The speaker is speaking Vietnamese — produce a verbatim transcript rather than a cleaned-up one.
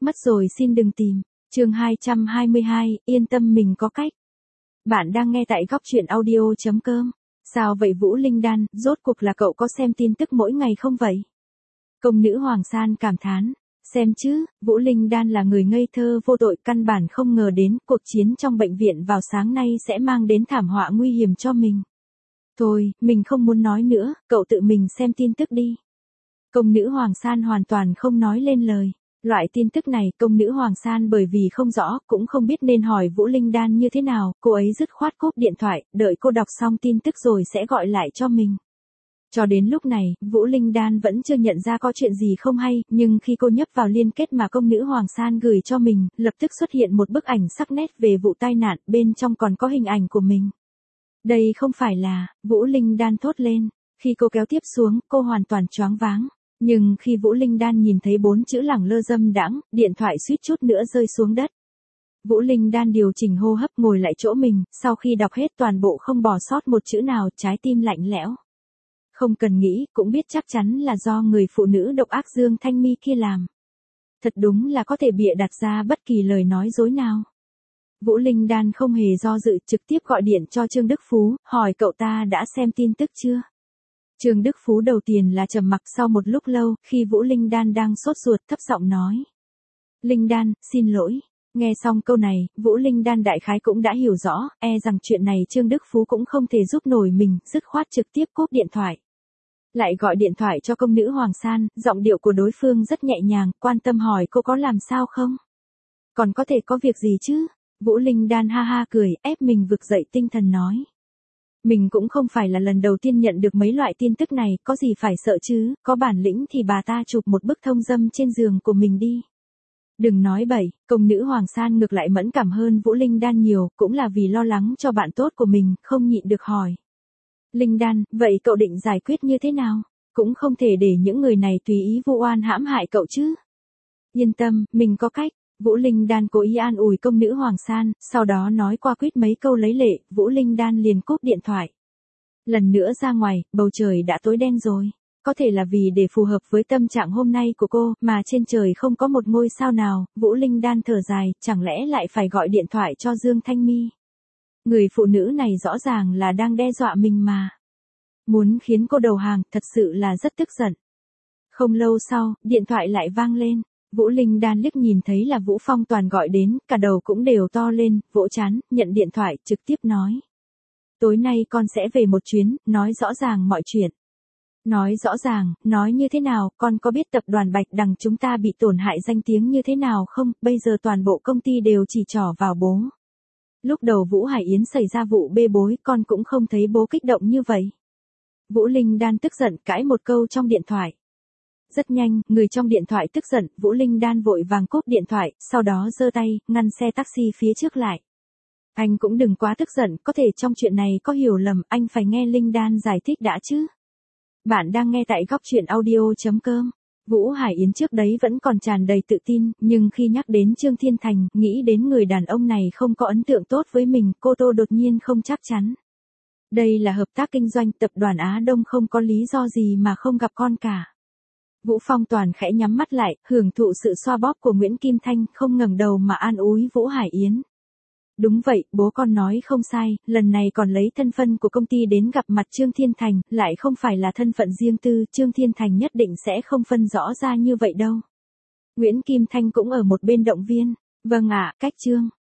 Mất rồi xin đừng tìm. Chương hai trăm hai mươi hai, yên tâm mình có cách. Bạn đang nghe tại góc truyện audio chấm com. Sao vậy Vũ Linh Đan, rốt cuộc là cậu có xem tin tức mỗi ngày không vậy? Công nữ Hoàng San cảm thán. Xem chứ, Vũ Linh Đan là người ngây thơ vô tội, căn bản không ngờ đến cuộc chiến trong bệnh viện vào sáng nay sẽ mang đến thảm họa nguy hiểm cho mình. Thôi, mình không muốn nói nữa, cậu tự mình xem tin tức đi. Công nữ Hoàng San hoàn toàn không nói lên lời. Loại tin tức này, công nữ Hoàng San bởi vì không rõ, cũng không biết nên hỏi Vũ Linh Đan như thế nào, cô ấy dứt khoát cúp điện thoại, đợi cô đọc xong tin tức rồi sẽ gọi lại cho mình. Cho đến lúc này, Vũ Linh Đan vẫn chưa nhận ra có chuyện gì không hay, nhưng khi cô nhấp vào liên kết mà công nữ Hoàng San gửi cho mình, lập tức xuất hiện một bức ảnh sắc nét về vụ tai nạn, bên trong còn có hình ảnh của mình. Đây không phải là, Vũ Linh Đan thốt lên. Khi cô kéo tiếp xuống, cô hoàn toàn choáng váng. Nhưng khi Vũ Linh Đan nhìn thấy bốn chữ lẳng lơ dâm đãng, điện thoại suýt chút nữa rơi xuống đất. Vũ Linh Đan điều chỉnh hô hấp ngồi lại chỗ mình, sau khi đọc hết toàn bộ không bỏ sót một chữ nào, trái tim lạnh lẽo. Không cần nghĩ, cũng biết chắc chắn là do người phụ nữ độc ác Dương Thanh Mi kia làm. Thật đúng là có thể bịa đặt ra bất kỳ lời nói dối nào. Vũ Linh Đan không hề do dự, trực tiếp gọi điện cho Trương Đức Phú, hỏi cậu ta đã xem tin tức chưa? Trương Đức Phú đầu tiên là trầm mặc, sau một lúc lâu, khi Vũ Linh Đan đang sốt ruột thấp giọng nói. Linh Đan, xin lỗi. Nghe xong câu này, Vũ Linh Đan đại khái cũng đã hiểu rõ, e rằng chuyện này Trương Đức Phú cũng không thể giúp nổi mình, dứt khoát trực tiếp cúp điện thoại. Lại gọi điện thoại cho công nữ Hoàng San, giọng điệu của đối phương rất nhẹ nhàng, quan tâm hỏi cô có làm sao không? Còn có thể có việc gì chứ? Vũ Linh Đan ha ha cười, ép mình vực dậy tinh thần nói. Mình cũng không phải là lần đầu tiên nhận được mấy loại tin tức này, có gì phải sợ chứ, có bản lĩnh thì bà ta chụp một bức thông dâm trên giường của mình đi. Đừng nói bậy, công nữ Hoàng San ngược lại mẫn cảm hơn Vũ Linh Đan nhiều, cũng là vì lo lắng cho bạn tốt của mình, không nhịn được hỏi. Linh Đan, vậy cậu định giải quyết như thế nào? Cũng không thể để những người này tùy ý vu oan hãm hại cậu chứ. Yên tâm, mình có cách. Vũ Linh Đan cố ý an ủi công nữ Hoàng San, sau đó nói qua quýt mấy câu lấy lệ, Vũ Linh Đan liền cúp điện thoại. Lần nữa ra ngoài, bầu trời đã tối đen rồi. Có thể là vì để phù hợp với tâm trạng hôm nay của cô, mà trên trời không có một ngôi sao nào, Vũ Linh Đan thở dài, chẳng lẽ lại phải gọi điện thoại cho Dương Thanh Mi. Người phụ nữ này rõ ràng là đang đe dọa mình mà. Muốn khiến cô đầu hàng, thật sự là rất tức giận. Không lâu sau, điện thoại lại vang lên. Vũ Linh Đan liếc nhìn thấy là Vũ Phong Toàn gọi đến, cả đầu cũng đều to lên, vỗ chán, nhận điện thoại, trực tiếp nói. Tối nay con sẽ về một chuyến, nói rõ ràng mọi chuyện. Nói rõ ràng, nói như thế nào, con có biết tập đoàn Bạch Đằng chúng ta bị tổn hại danh tiếng như thế nào không, bây giờ toàn bộ công ty đều chỉ trỏ vào bố. Lúc đầu Vũ Hải Yến xảy ra vụ bê bối, con cũng không thấy bố kích động như vậy. Vũ Linh Đan tức giận cãi một câu trong điện thoại. Rất nhanh, người trong điện thoại tức giận, Vũ Linh Đan vội vàng cúp điện thoại, sau đó giơ tay, ngăn xe taxi phía trước lại. Anh cũng đừng quá tức giận, có thể trong chuyện này có hiểu lầm, anh phải nghe Linh Đan giải thích đã chứ. Bạn đang nghe tại góc truyện audio chấm com. Vũ Hải Yến trước đấy vẫn còn tràn đầy tự tin, nhưng khi nhắc đến Trương Thiên Thành, nghĩ đến người đàn ông này không có ấn tượng tốt với mình, cô Tô đột nhiên không chắc chắn. Đây là hợp tác kinh doanh, tập đoàn Á Đông không có lý do gì mà không gặp con cả. Vũ Phong Toàn khẽ nhắm mắt lại, hưởng thụ sự xoa bóp của Nguyễn Kim Thanh, không ngẩng đầu mà an ủi Vũ Hải Yến. Đúng vậy, bố con nói không sai, lần này còn lấy thân phận của công ty đến gặp mặt Trương Thiên Thành, lại không phải là thân phận riêng tư, Trương Thiên Thành nhất định sẽ không phân rõ ra như vậy đâu. Nguyễn Kim Thanh cũng ở một bên động viên. Vâng ạ, cách Trương.